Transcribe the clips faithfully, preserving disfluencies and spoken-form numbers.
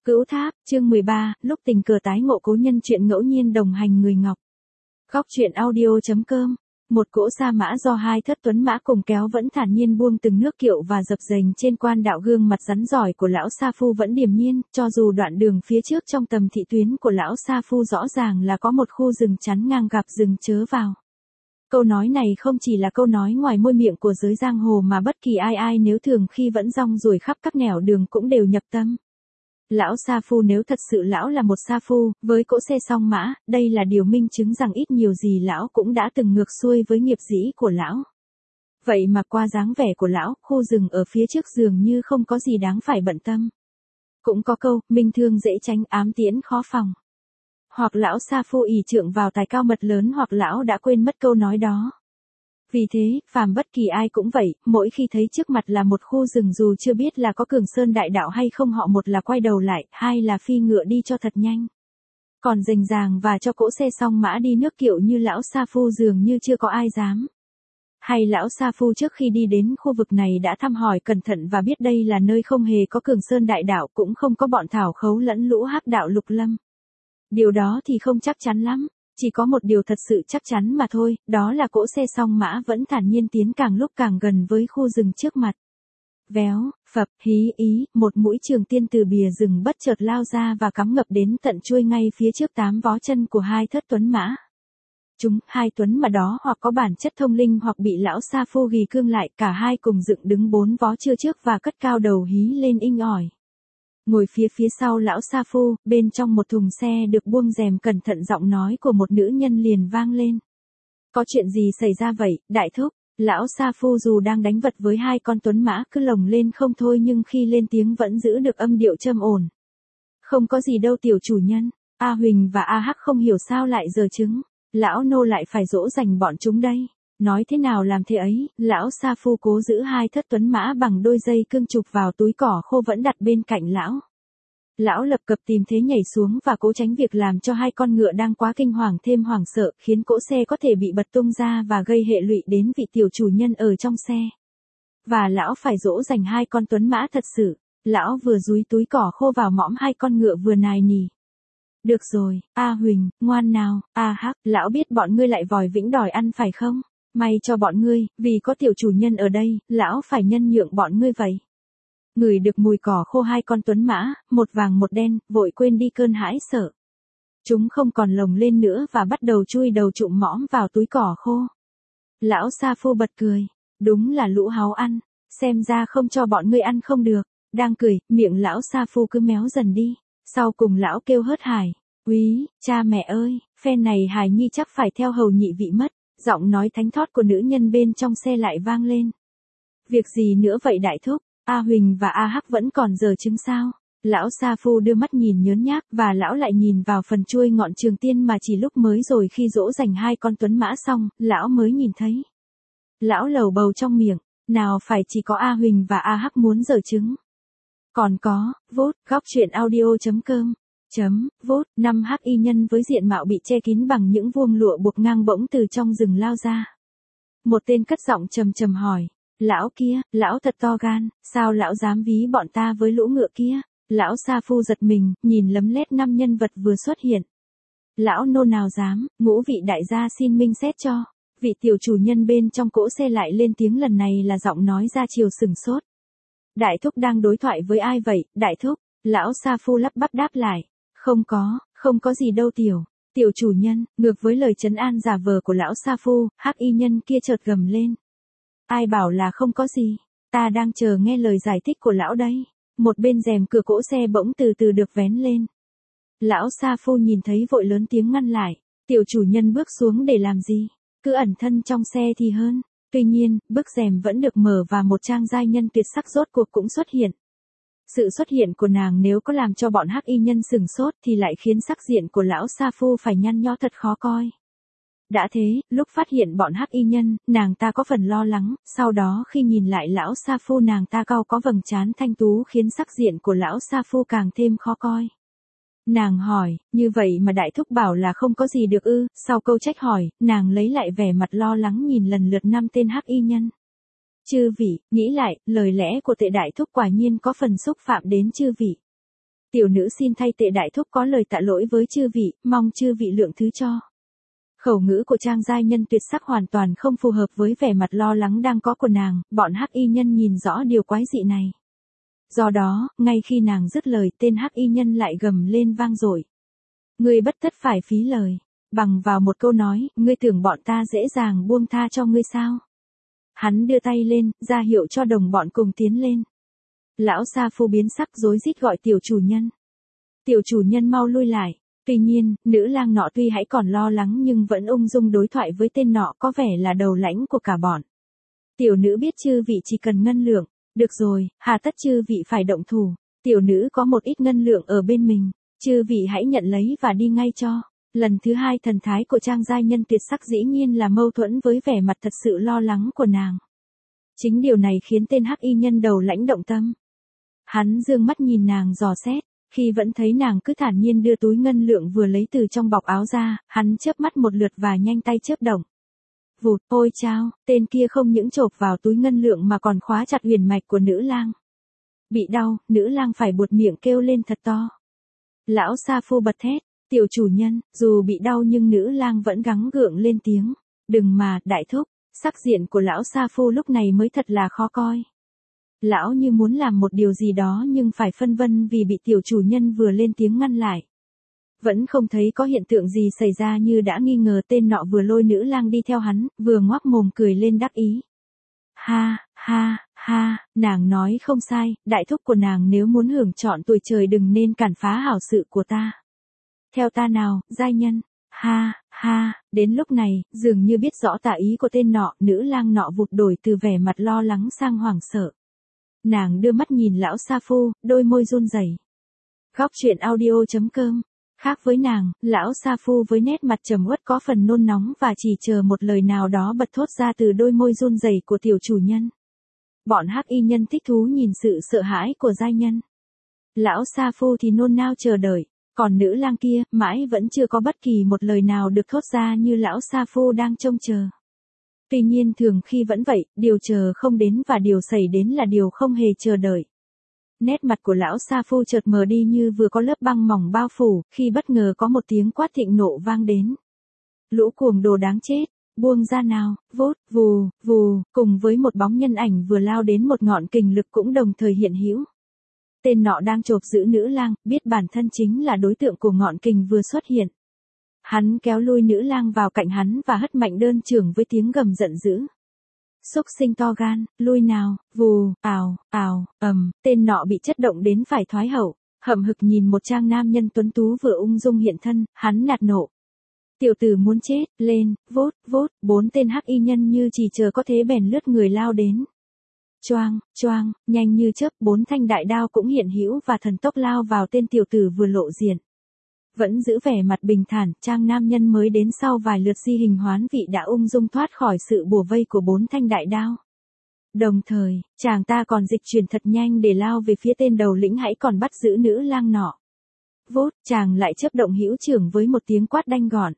Cửu Tháp, chương mười ba, lúc tình cờ tái ngộ cố nhân, chuyện ngẫu nhiên đồng hành người Ngọc. Góc truyện audio.com. Một cỗ sa mã do hai thất tuấn mã cùng kéo vẫn thản nhiên buông từng nước kiệu và dập dềnh trên quan đạo, gương mặt rắn giỏi của lão sa phu vẫn điềm nhiên, cho dù đoạn đường phía trước trong tầm thị tuyến của lão sa phu rõ ràng là có một khu rừng chắn ngang, gặp rừng chớ vào. Câu nói này không chỉ là câu nói ngoài môi miệng của giới giang hồ mà bất kỳ ai ai nếu thường khi vẫn rong ruổi khắp các nẻo đường cũng đều nhập tâm. Lão sa phu nếu thật sự lão là một sa phu, với cỗ xe song mã, đây là điều minh chứng rằng ít nhiều gì lão cũng đã từng ngược xuôi với nghiệp dĩ của lão. Vậy mà qua dáng vẻ của lão, khu rừng ở phía trước dường như không có gì đáng phải bận tâm. Cũng có câu, minh thương dễ tránh, ám tiễn khó phòng. Hoặc lão sa phu ỷ trượng vào tài cao mật lớn, hoặc lão đã quên mất câu nói đó. Vì thế, phàm bất kỳ ai cũng vậy, mỗi khi thấy trước mặt là một khu rừng dù chưa biết là có Cường Sơn đại đạo hay không, họ một là quay đầu lại, hai là phi ngựa đi cho thật nhanh. Còn rành ràng và cho cỗ xe song mã đi nước kiệu như lão sa phu dường như chưa có ai dám. Hay lão sa phu trước khi đi đến khu vực này đã thăm hỏi cẩn thận và biết đây là nơi không hề có Cường Sơn đại đạo, cũng không có bọn thảo khấu lẫn lũ hắc đạo lục lâm. Điều đó thì không chắc chắn lắm. Chỉ có một điều thật sự chắc chắn mà thôi, đó là cỗ xe song mã vẫn thản nhiên tiến càng lúc càng gần với khu rừng trước mặt. Véo, phập, hí ý, một mũi trường tiên từ bìa rừng bất chợt lao ra và cắm ngập đến tận chuôi ngay phía trước tám vó chân của hai thất tuấn mã. Chúng, hai tuấn mã đó hoặc có bản chất thông linh hoặc bị lão sa phu ghi cương lại, cả hai cùng dựng đứng bốn vó chưa trước và cất cao đầu hí lên inh ỏi. Ngồi phía phía sau lão sa phu, bên trong một thùng xe được buông rèm cẩn thận, giọng nói của một nữ nhân liền vang lên. Có chuyện gì xảy ra vậy, đại thúc? Lão sa phu dù đang đánh vật với hai con tuấn mã cứ lồng lên không thôi, nhưng khi lên tiếng vẫn giữ được âm điệu trầm ổn. Không có gì đâu tiểu chủ nhân, A Huỳnh và A Hắc không hiểu sao lại giở trứng. Lão nô lại phải dỗ dành bọn chúng đây. Nói thế nào làm thế ấy, lão sa phu cố giữ hai thất tuấn mã bằng đôi dây cương chụp vào túi cỏ khô vẫn đặt bên cạnh lão. Lão lập cập tìm thế nhảy xuống và cố tránh việc làm cho hai con ngựa đang quá kinh hoàng thêm hoảng sợ, khiến cỗ xe có thể bị bật tung ra và gây hệ lụy đến vị tiểu chủ nhân ở trong xe. Và lão phải dỗ dành hai con tuấn mã thật sự. Lão vừa dúi túi cỏ khô vào mõm hai con ngựa vừa nài nỉ. Được rồi, A Huỳnh, ngoan nào, A Hắc, lão biết bọn ngươi lại vòi vĩnh đòi ăn phải không? May cho bọn ngươi, vì có tiểu chủ nhân ở đây, lão phải nhân nhượng bọn ngươi vậy. Ngửi được mùi cỏ khô, hai con tuấn mã, một vàng một đen, vội quên đi cơn hãi sợ. Chúng không còn lồng lên nữa và bắt đầu chui đầu trụm mõm vào túi cỏ khô. Lão sa phu bật cười, đúng là lũ háo ăn, xem ra không cho bọn ngươi ăn không được. Đang cười, miệng lão sa phu cứ méo dần đi, sau cùng lão kêu hớt hải, úy, cha mẹ ơi, phen này hài nhi chắc phải theo hầu nhị vị mất. Giọng nói thánh thót của nữ nhân bên trong xe lại vang lên. Việc gì nữa vậy đại thúc? A Huỳnh và A Hắc vẫn còn giở trứng sao? Lão sa phu đưa mắt nhìn nhớn nhác và lão lại nhìn vào phần chuôi ngọn trường tiên mà chỉ lúc mới rồi khi dỗ dành hai con tuấn mã xong, lão mới nhìn thấy. Lão lầu bầu trong miệng, nào phải chỉ có A Huỳnh và A Hắc muốn giở trứng. Còn có, vốt, góc truyện audio.com. Chấm, vốt, năm hắc y nhân với diện mạo bị che kín bằng những vuông lụa buộc ngang bỗng từ trong rừng lao ra. Một tên cất giọng trầm trầm hỏi, lão kia, lão thật to gan, sao lão dám ví bọn ta với lũ ngựa kia? Lão sa phu giật mình, nhìn lấm lét năm nhân vật vừa xuất hiện. Lão nô nào dám, ngũ vị đại gia xin minh xét cho. Vị tiểu chủ nhân bên trong cỗ xe lại lên tiếng, lần này là giọng nói ra chiều sừng sốt. Đại thúc đang đối thoại với ai vậy, đại thúc? Lão sa phu lắp bắp đáp lại. Không có, không có gì đâu tiểu, tiểu chủ nhân. Ngược với lời trấn an giả vờ của lão sa phu, hắc y nhân kia chợt gầm lên. Ai bảo là không có gì, ta đang chờ nghe lời giải thích của lão đây. Một bên rèm cửa cỗ xe bỗng từ từ được vén lên. Lão sa phu nhìn thấy vội lớn tiếng ngăn lại, tiểu chủ nhân bước xuống để làm gì, cứ ẩn thân trong xe thì hơn. Tuy nhiên, bức rèm vẫn được mở và một trang giai nhân tuyệt sắc rốt cuộc cũng xuất hiện. Sự xuất hiện của nàng nếu có làm cho bọn hắc y nhân sừng sốt thì lại khiến sắc diện của lão sa phu phải nhăn nhó thật khó coi. Đã thế, lúc phát hiện bọn hắc y nhân, nàng ta có phần lo lắng, sau đó khi nhìn lại lão sa phu nàng ta cau có vầng trán thanh tú khiến sắc diện của lão sa phu càng thêm khó coi. Nàng hỏi, như vậy mà đại thúc bảo là không có gì được ư? Sau câu trách hỏi, nàng lấy lại vẻ mặt lo lắng nhìn lần lượt năm tên hắc y nhân. Chư vị, nghĩ lại, lời lẽ của tệ đại thúc quả nhiên có phần xúc phạm đến chư vị. Tiểu nữ xin thay tệ đại thúc có lời tạ lỗi với chư vị, mong chư vị lượng thứ cho. Khẩu ngữ của Trang giai nhân tuyệt sắc hoàn toàn không phù hợp với vẻ mặt lo lắng đang có của nàng, bọn hắc y nhân nhìn rõ điều quái dị này. Do đó, ngay khi nàng dứt lời, tên hắc y nhân lại gầm lên vang dội. Ngươi bất tất phải phí lời, bằng vào một câu nói, ngươi tưởng bọn ta dễ dàng buông tha cho ngươi sao? Hắn đưa tay lên, ra hiệu cho đồng bọn cùng tiến lên. Lão sa phu biến sắc rối rít gọi tiểu chủ nhân. Tiểu chủ nhân mau lui lại. Tuy nhiên, nữ lang nọ tuy hãy còn lo lắng nhưng vẫn ung dung đối thoại với tên nọ, có vẻ là đầu lãnh của cả bọn. Tiểu nữ biết chư vị chỉ cần ngân lượng. Được rồi, hà tất chư vị phải động thủ. Tiểu nữ có một ít ngân lượng ở bên mình. Chư vị hãy nhận lấy và đi ngay cho. Lần thứ hai thần thái của Trang giai nhân tuyệt sắc dĩ nhiên là mâu thuẫn với vẻ mặt thật sự lo lắng của nàng. Chính điều này khiến tên hắc y nhân đầu lãnh động tâm. Hắn dương mắt nhìn nàng dò xét, khi vẫn thấy nàng cứ thản nhiên đưa túi ngân lượng vừa lấy từ trong bọc áo ra, hắn chớp mắt một lượt và nhanh tay chớp động. Vụt, ôi chao, tên kia không những chộp vào túi ngân lượng mà còn khóa chặt huyền mạch của nữ lang. Bị đau, nữ lang phải buột miệng kêu lên thật to. Lão sa phu bật thét, tiểu chủ nhân, dù bị đau nhưng nữ lang vẫn gắng gượng lên tiếng. Đừng mà, đại thúc, sắc diện của lão sa phu lúc này mới thật là khó coi. Lão như muốn làm một điều gì đó nhưng phải phân vân vì bị tiểu chủ nhân vừa lên tiếng ngăn lại. Vẫn không thấy có hiện tượng gì xảy ra như đã nghi ngờ tên nọ vừa lôi nữ lang đi theo hắn, vừa ngoác mồm cười lên đắc ý. Ha, ha, ha, nàng nói không sai, đại thúc của nàng nếu muốn hưởng trọn tuổi trời đừng nên cản phá hảo sự của ta. Theo ta nào, giai nhân. Ha, ha, đến lúc này, dường như biết rõ tà ý của tên nọ, nữ lang nọ vụt đổi từ vẻ mặt lo lắng sang hoảng sợ. Nàng đưa mắt nhìn lão sa phu, đôi môi run rẩy. Góc truyện audio chấm com. Khác với nàng, lão sa phu với nét mặt trầm uất có phần nôn nóng và chỉ chờ một lời nào đó bật thốt ra từ đôi môi run rẩy của tiểu chủ nhân. Bọn hắc y nhân thích thú nhìn sự sợ hãi của giai nhân. Lão sa phu thì nôn nao chờ đợi, còn nữ lang kia, mãi vẫn chưa có bất kỳ một lời nào được thốt ra như lão sa phu đang trông chờ. Tuy nhiên thường khi vẫn vậy, điều chờ không đến và điều xảy đến là điều không hề chờ đợi. Nét mặt của lão sa phu chợt mờ đi như vừa có lớp băng mỏng bao phủ, khi bất ngờ có một tiếng quát thịnh nộ vang đến. Lũ cuồng đồ đáng chết, buông ra nào, vốt, vù, vù, cùng với một bóng nhân ảnh vừa lao đến một ngọn kình lực cũng đồng thời hiện hữu. Tên nọ đang chộp giữ nữ lang, biết bản thân chính là đối tượng của ngọn kình vừa xuất hiện. Hắn kéo lui nữ lang vào cạnh hắn và hất mạnh đơn chưởng với tiếng gầm giận dữ. Xúc sinh to gan, lui nào, vù, ào, ào, ầm, tên nọ bị chất động đến phải thoái hậu, hậm hực nhìn một trang nam nhân tuấn tú vừa ung dung hiện thân, hắn nạt nộ. Tiểu tử muốn chết, lên, vốt, vốt, bốn tên hắc y nhân như chỉ chờ có thế bèn lướt người lao đến. Choang, choang, nhanh như chớp, bốn thanh đại đao cũng hiện hữu và thần tốc lao vào tên tiểu tử vừa lộ diện. Vẫn giữ vẻ mặt bình thản, trang nam nhân mới đến sau vài lượt di hình hoán vị đã ung dung thoát khỏi sự bùa vây của bốn thanh đại đao. Đồng thời, chàng ta còn dịch chuyển thật nhanh để lao về phía tên đầu lĩnh hãy còn bắt giữ nữ lang nọ. Vốt, chàng lại chớp động hữu trưởng với một tiếng quát đanh gọn.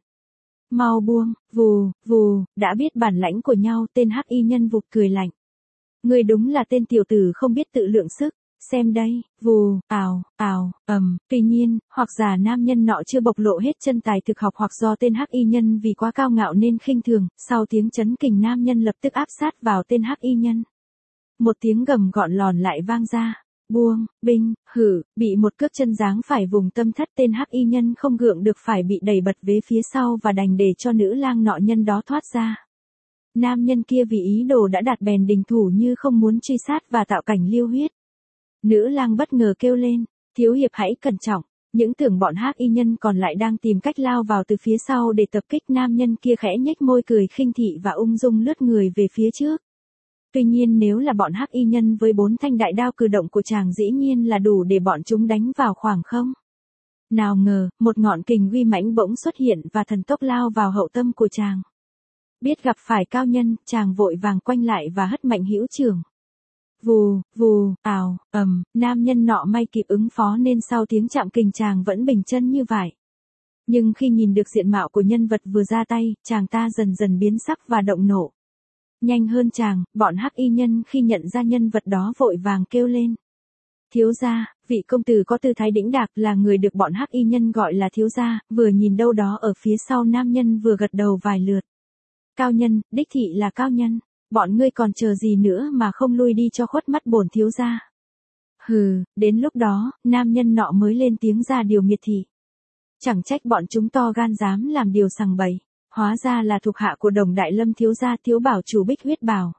Mau buông, vù, vù, đã biết bản lãnh của nhau, tên hắc y nhân vụt cười lạnh. Người đúng là tên tiểu tử không biết tự lượng sức. Xem đây, vù, ào, ào, ầm, tuy nhiên, hoặc giả nam nhân nọ chưa bộc lộ hết chân tài thực học hoặc do tên hắc y nhân vì quá cao ngạo nên khinh thường, sau tiếng chấn kình nam nhân lập tức áp sát vào tên hắc y nhân. Một tiếng gầm gọn lòn lại vang ra, buông, binh, hử, bị một cước chân giáng phải vùng tâm thất tên hắc y nhân không gượng được phải bị đẩy bật về phía sau và đành để cho nữ lang nọ nhân đó thoát ra. Nam nhân kia vì ý đồ đã đạt bèn đình thủ như không muốn truy sát và tạo cảnh lưu huyết. Nữ lang bất ngờ kêu lên, thiếu hiệp hãy cẩn trọng, những tưởng bọn hắc y nhân còn lại đang tìm cách lao vào từ phía sau để tập kích nam nhân kia khẽ nhếch môi cười khinh thị và ung dung lướt người về phía trước. Tuy nhiên nếu là bọn hắc y nhân với bốn thanh đại đao cử động của chàng dĩ nhiên là đủ để bọn chúng đánh vào khoảng không. Nào ngờ, một ngọn kình uy mãnh bỗng xuất hiện và thần tốc lao vào hậu tâm của chàng. Biết gặp phải cao nhân, chàng vội vàng quanh lại và hất mạnh hữu trưởng. Vù, vù, ào, ầm, nam nhân nọ may kịp ứng phó nên sau tiếng chạm kình chàng vẫn bình chân như vậy. Nhưng khi nhìn được diện mạo của nhân vật vừa ra tay, chàng ta dần dần biến sắc và động nộ. Nhanh hơn chàng, bọn hắc y nhân khi nhận ra nhân vật đó vội vàng kêu lên. thiếu gia, vị công tử có tư thái đĩnh đạc là người được bọn hắc y nhân gọi là thiếu gia, vừa nhìn đâu đó ở phía sau nam nhân vừa gật đầu vài lượt. Cao nhân, đích thị là cao nhân, bọn ngươi còn chờ gì nữa mà không lui đi cho khuất mắt bổn thiếu gia. Hừ, đến lúc đó, nam nhân nọ mới lên tiếng ra điều miệt thị. Chẳng trách bọn chúng to gan dám làm điều sằng bậy, hóa ra là thuộc hạ của Đồng Đại Lâm thiếu gia thiếu bảo chủ Bích Huyết Bảo.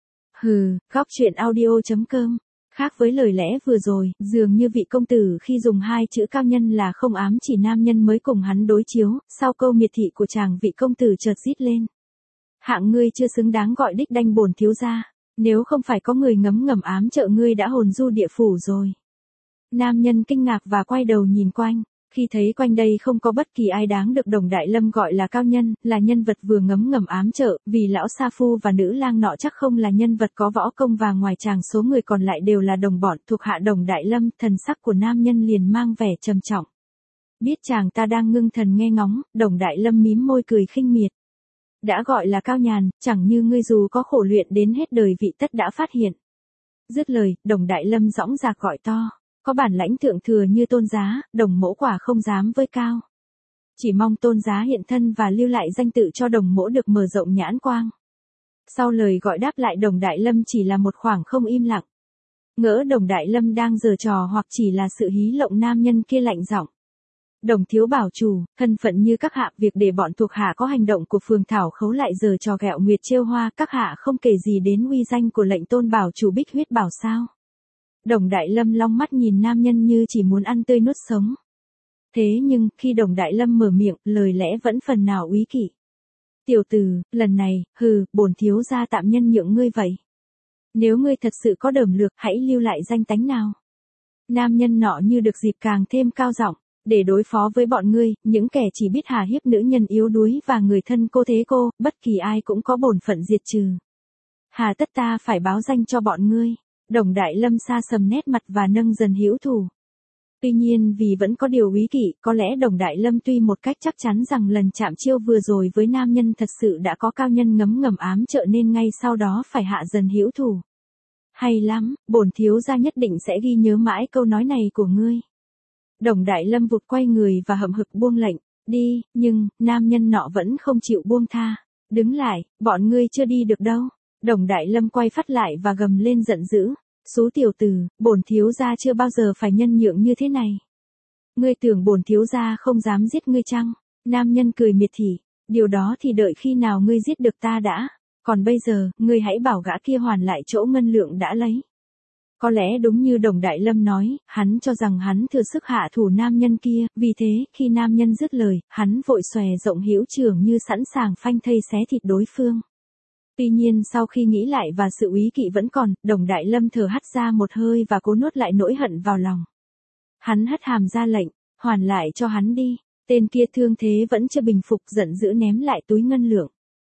Hừ, góc truyện audio.com. Khác với lời lẽ vừa rồi, dường như vị công tử khi dùng hai chữ cao nhân là không ám chỉ nam nhân mới cùng hắn đối chiếu, sau câu miệt thị của chàng vị công tử chợt rít lên. Hạng ngươi chưa xứng đáng gọi đích đanh bổn thiếu gia, nếu không phải có người ngấm ngầm ám trợ ngươi đã hồn du địa phủ rồi. Nam nhân kinh ngạc và quay đầu nhìn quanh. Khi thấy quanh đây không có bất kỳ ai đáng được Đồng Đại Lâm gọi là cao nhân, là nhân vật vừa ngấm ngầm ám trợ, vì lão sa phu và nữ lang nọ chắc không là nhân vật có võ công và ngoài chàng số người còn lại đều là đồng bọn thuộc hạ Đồng Đại Lâm, thần sắc của nam nhân liền mang vẻ trầm trọng. Biết chàng ta đang ngưng thần nghe ngóng, Đồng Đại Lâm mím môi cười khinh miệt. Đã gọi là cao nhàn, chẳng như ngươi dù có khổ luyện đến hết đời vị tất đã phát hiện. Dứt lời, Đồng Đại Lâm dõng dạc gọi to. Có bản lãnh thượng thừa như Tôn Giá, Đồng mỗ quả không dám với cao. Chỉ mong Tôn Giá hiện thân và lưu lại danh tự cho Đồng mỗ được mở rộng nhãn quang. Sau lời gọi đáp lại Đồng Đại Lâm chỉ là một khoảng không im lặng. Ngỡ Đồng Đại Lâm đang giở trò hoặc chỉ là sự hí lộng nam nhân kia lạnh giọng. Đồng thiếu bảo chủ, thân phận như các hạ việc để bọn thuộc hạ có hành động của phường thảo khấu lại giở trò ghẹo nguyệt trêu hoa, các hạ không kể gì đến uy danh của lệnh Tôn bảo chủ Bích Huyết Bảo sao? Đồng Đại Lâm long mắt nhìn nam nhân như chỉ muốn ăn tươi nuốt sống. Thế nhưng, khi Đồng Đại Lâm mở miệng, lời lẽ vẫn phần nào úy kỵ. Tiểu tử, lần này, hừ, bổn thiếu gia tạm nhân nhượng ngươi vậy. Nếu ngươi thật sự có đờm lược, hãy lưu lại danh tánh nào. Nam nhân nọ như được dịp càng thêm cao giọng, để đối phó với bọn ngươi, những kẻ chỉ biết hà hiếp nữ nhân yếu đuối và người thân cô thế cô, bất kỳ ai cũng có bổn phận diệt trừ. Hà tất ta phải báo danh cho bọn ngươi. Đồng Đại Lâm xa sầm nét mặt và nâng dần hữu thủ. Tuy nhiên vì vẫn có điều úy kỵ, có lẽ Đồng Đại Lâm tuy một cách chắc chắn rằng lần chạm chiêu vừa rồi với nam nhân thật sự đã có cao nhân ngấm ngầm ám trợ nên ngay sau đó phải hạ dần hữu thủ. Hay lắm, bổn thiếu gia nhất định sẽ ghi nhớ mãi câu nói này của ngươi. Đồng Đại Lâm vụt quay người và hậm hực buông lệnh, đi, nhưng, nam nhân nọ vẫn không chịu buông tha. Đứng lại, bọn ngươi chưa đi được đâu. Đồng Đại Lâm quay phát lại và gầm lên giận dữ. Xú tiểu tử, bổn thiếu gia chưa bao giờ phải nhân nhượng như thế này. Ngươi tưởng bổn thiếu gia không dám giết ngươi chăng? Nam nhân cười miệt thị, điều đó thì đợi khi nào ngươi giết được ta đã. Còn bây giờ, ngươi hãy bảo gã kia hoàn lại chỗ ngân lượng đã lấy. Có lẽ đúng như Đồng Đại Lâm nói, hắn cho rằng hắn thừa sức hạ thủ nam nhân kia, vì thế, khi nam nhân dứt lời, hắn vội xòe rộng hữu trường như sẵn sàng phanh thây xé thịt đối phương. Tuy nhiên sau khi nghĩ lại và sự úy kỵ vẫn còn, Đồng Đại Lâm thở hắt ra một hơi và cố nuốt lại nỗi hận vào lòng. Hắn hất hàm ra lệnh, hoàn lại cho hắn đi. Tên kia thương thế vẫn chưa bình phục, giận dữ ném lại túi ngân lượng.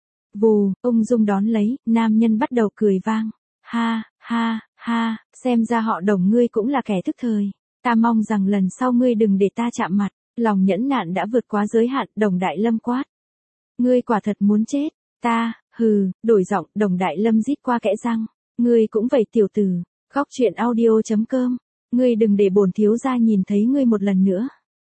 Vù, ung dung đón lấy, nam nhân bắt đầu cười vang. Ha, ha, ha, xem ra họ Đồng ngươi cũng là kẻ thức thời. Ta mong rằng lần sau ngươi đừng để ta chạm mặt. Lòng nhẫn nạn đã vượt quá giới hạn, Đồng Đại Lâm quát. Ngươi quả thật muốn chết. Ta, hừ, đổi giọng, Đồng Đại Lâm rít qua kẽ răng. Ngươi cũng vậy tiểu tử. Góc truyện audio.com. Ngươi đừng để bổn thiếu gia nhìn thấy ngươi một lần nữa.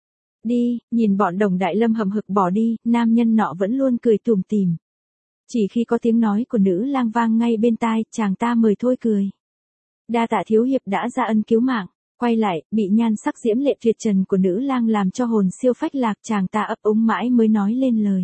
Đi, nhìn bọn Đồng Đại Lâm hậm hực bỏ đi, nam nhân nọ vẫn luôn cười tủm tỉm. Chỉ khi có tiếng nói của nữ lang vang ngay bên tai, chàng ta mời thôi cười. Đa tạ thiếu hiệp đã ra ân cứu mạng. Quay lại, bị nhan sắc diễm lệ tuyệt trần của nữ lang làm cho hồn siêu phách lạc, chàng ta ấp úng mãi mới nói lên lời.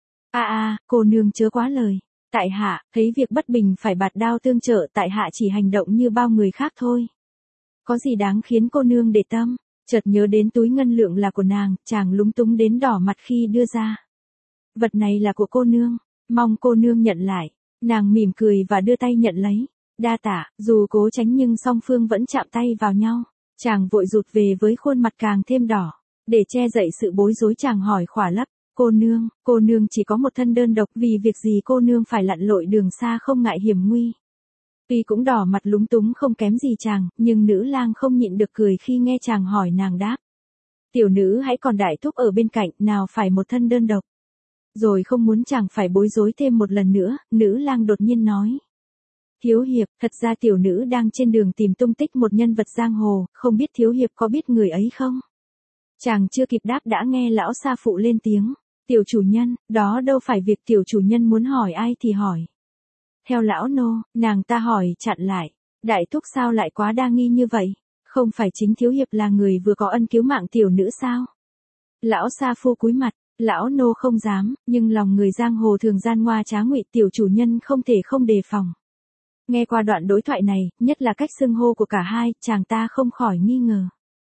A a, cô nương chớ quá lời. Tại hạ, thấy việc bất bình phải bạt đao tương trợ, tại hạ chỉ hành động như bao người khác thôi. Có gì đáng khiến cô nương để tâm? Chợt nhớ đến túi ngân lượng là của nàng, chàng lúng túng đến đỏ mặt khi đưa ra. Vật này là của cô nương, mong cô nương nhận lại. Nàng mỉm cười và đưa tay nhận lấy. Đa tạ, dù cố tránh nhưng song phương vẫn chạm tay vào nhau. Chàng vội rụt về với khuôn mặt càng thêm đỏ. Để che dậy sự bối rối chàng hỏi khỏa lấp. Cô nương, cô nương chỉ có một thân đơn độc, vì việc gì cô nương phải lặn lội đường xa không ngại hiểm nguy. Tuy cũng đỏ mặt lúng túng không kém gì chàng, nhưng nữ lang không nhịn được cười khi nghe chàng hỏi nàng đáp. Tiểu nữ hãy còn đại thúc ở bên cạnh, nào phải một thân đơn độc. Rồi không muốn chàng phải bối rối thêm một lần nữa, nữ lang đột nhiên nói. Thiếu hiệp, thật ra tiểu nữ đang trên đường tìm tung tích một nhân vật giang hồ, không biết thiếu hiệp có biết người ấy không? Chàng chưa kịp đáp đã nghe lão sa phụ lên tiếng. Tiểu chủ nhân, đó đâu phải việc tiểu chủ nhân muốn hỏi ai thì hỏi. Theo lão nô, nàng ta hỏi chặn lại. Đại thúc sao lại quá đa nghi như vậy? Không phải chính thiếu hiệp là người vừa có ân cứu mạng tiểu nữ sao? Lão sa phu cúi mặt, lão nô không dám, nhưng lòng người giang hồ thường gian ngoa trá ngụy, tiểu chủ nhân không thể không đề phòng. Nghe qua đoạn đối thoại này, nhất là cách xưng hô của cả hai, chàng ta không khỏi nghi ngờ.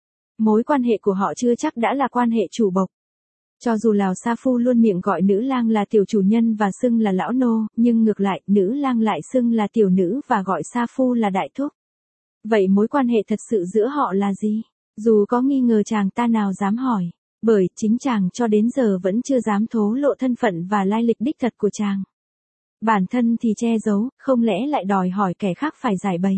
Mối quan hệ của họ chưa chắc đã là quan hệ chủ bộc. Cho dù Lào Sa Phu luôn miệng gọi nữ lang là tiểu chủ nhân và xưng là lão nô, nhưng ngược lại, nữ lang lại xưng là tiểu nữ và gọi Sa Phu là đại thúc. Vậy mối quan hệ thật sự giữa họ là gì? Dù có nghi ngờ chàng ta nào dám hỏi, bởi chính chàng cho đến giờ vẫn chưa dám thố lộ thân phận và lai lịch đích thật của chàng. Bản thân thì che giấu, không lẽ lại đòi hỏi kẻ khác phải giải bày.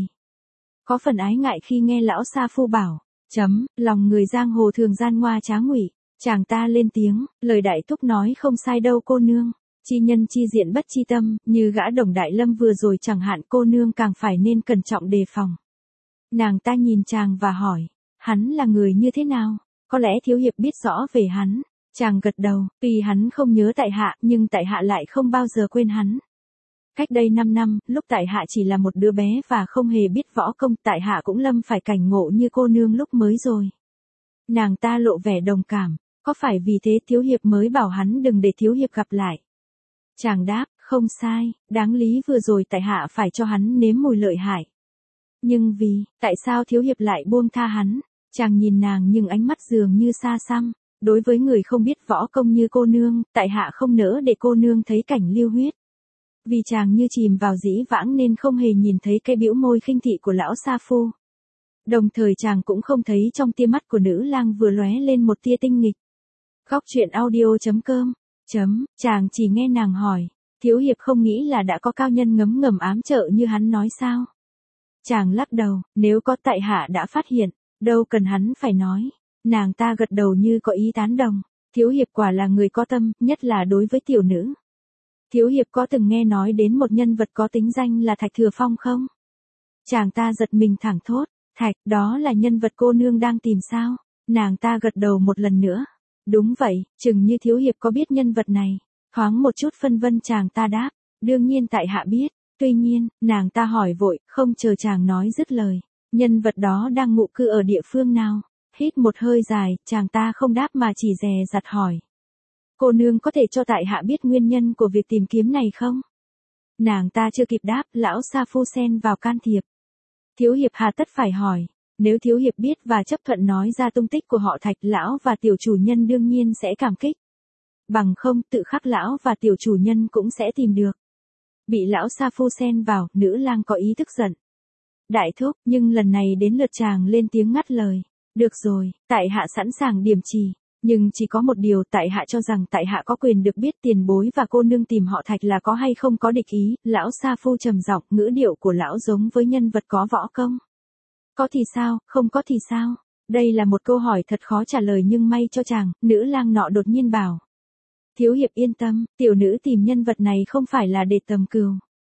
Có phần ái ngại khi nghe lão Sa Phu bảo, chấm, lòng người giang hồ thường gian ngoa trá ngụy. Chàng ta lên tiếng, lời đại thúc nói không sai đâu cô nương. Chi nhân chi diện bất chi tâm, như gã Đồng Đại Lâm vừa rồi chẳng hạn, cô nương càng phải nên cẩn trọng đề phòng. Nàng ta nhìn chàng và hỏi, hắn là người như thế nào? Có lẽ thiếu hiệp biết rõ về hắn. Chàng gật đầu, tuy hắn không nhớ tại hạ, nhưng tại hạ lại không bao giờ quên hắn. Cách đây năm năm, lúc tại hạ chỉ là một đứa bé và không hề biết võ công, tại hạ cũng lâm phải cảnh ngộ như cô nương lúc mới rồi. Nàng ta lộ vẻ đồng cảm, có phải vì thế thiếu hiệp mới bảo hắn đừng để thiếu hiệp gặp lại? Chàng đáp, không sai, đáng lý vừa rồi tại hạ phải cho hắn nếm mùi lợi hại. Nhưng vì, tại sao thiếu hiệp lại buông tha hắn? Chàng nhìn nàng nhưng ánh mắt dường như xa xăm. Đối với người không biết võ công như cô nương, tại hạ không nỡ để cô nương thấy cảnh lưu huyết. Vì chàng như chìm vào dĩ vãng nên không hề nhìn thấy cái bĩu môi khinh thị của lão Sa Phu. Đồng thời chàng cũng không thấy trong tia mắt của nữ lang vừa lóe lên một tia tinh nghịch. Góc truyện audio chấm com chấm, chàng chỉ nghe nàng hỏi, thiếu hiệp không nghĩ là đã có cao nhân ngấm ngầm ám trợ như hắn nói sao? Chàng lắc đầu, nếu có tại hạ đã phát hiện, đâu cần hắn phải nói. Nàng ta gật đầu như có ý tán đồng, thiếu hiệp quả là người có tâm, nhất là đối với tiểu nữ. Thiếu hiệp có từng nghe nói đến một nhân vật có tính danh là Thạch Thừa Phong không? Chàng ta giật mình thẳng thốt, Thạch, đó là nhân vật cô nương đang tìm sao? Nàng ta gật đầu một lần nữa. Đúng vậy, chừng như thiếu hiệp có biết nhân vật này. Thoáng một chút phân vân chàng ta đáp, đương nhiên tại hạ biết. Tuy nhiên, nàng ta hỏi vội, không chờ chàng nói dứt lời. Nhân vật đó đang ngụ cư ở địa phương nào? Hít một hơi dài, chàng ta không đáp mà chỉ dè dặt hỏi. Cô nương có thể cho tại hạ biết nguyên nhân của việc tìm kiếm này không? Nàng ta chưa kịp đáp, lão Sa Phu xen vào can thiệp. Thiếu hiệp hà tất phải hỏi. Nếu thiếu hiệp biết và chấp thuận nói ra tung tích của họ Thạch, lão và tiểu chủ nhân đương nhiên sẽ cảm kích. Bằng không, tự khắc lão và tiểu chủ nhân cũng sẽ tìm được. Bị lão Sa Phu xen vào, nữ lang có ý tức giận. Đại thúc, nhưng lần này đến lượt chàng lên tiếng ngắt lời. Được rồi, tại hạ sẵn sàng điểm trì. Nhưng chỉ có một điều, tại hạ cho rằng tại hạ có quyền được biết tiền bối và cô nương tìm họ Thạch là có hay không có địch ý. Lão Sa Phu trầm giọng, ngữ điệu của lão giống với nhân vật có võ công. Có thì sao, không có thì sao? Đây là một câu hỏi thật khó trả lời nhưng may cho chàng, nữ lang nọ đột nhiên bảo. Thiếu hiệp yên tâm, tiểu nữ tìm nhân vật này không phải là để tầm cừu.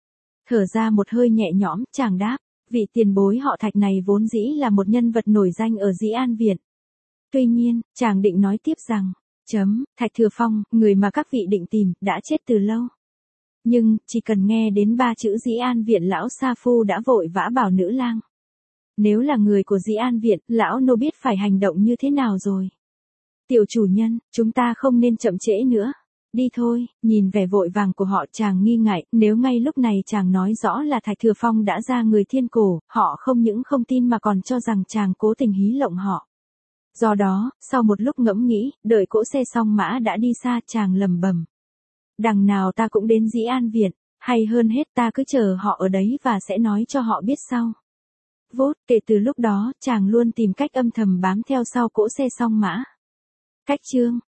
Thở ra một hơi nhẹ nhõm, chàng đáp, vị tiền bối họ Thạch này vốn dĩ là một nhân vật nổi danh ở Dĩ An Viện. Tuy nhiên, chàng định nói tiếp rằng, chấm, Thạch Thừa Phong, người mà các vị định tìm, đã chết từ lâu. Nhưng, chỉ cần nghe đến ba chữ Dĩ An Viện lão Sa Phu đã vội vã bảo nữ lang. Nếu là người của Dĩ An Viện, lão nô biết phải hành động như thế nào rồi. Tiểu chủ nhân, chúng ta không nên chậm trễ nữa. Đi thôi, nhìn vẻ vội vàng của họ chàng nghi ngại, nếu ngay lúc này chàng nói rõ là Thạch Thừa Phong đã ra người thiên cổ, họ không những không tin mà còn cho rằng chàng cố tình hí lộng họ. Do đó, sau một lúc ngẫm nghĩ, đợi cỗ xe xong mã đã đi xa chàng lầm bầm. Đằng nào ta cũng đến Dĩ An Viện, hay hơn hết ta cứ chờ họ ở đấy và sẽ nói cho họ biết sau. Vốt, kể từ lúc đó, chàng luôn tìm cách âm thầm bám theo sau cỗ xe song mã. Cách chương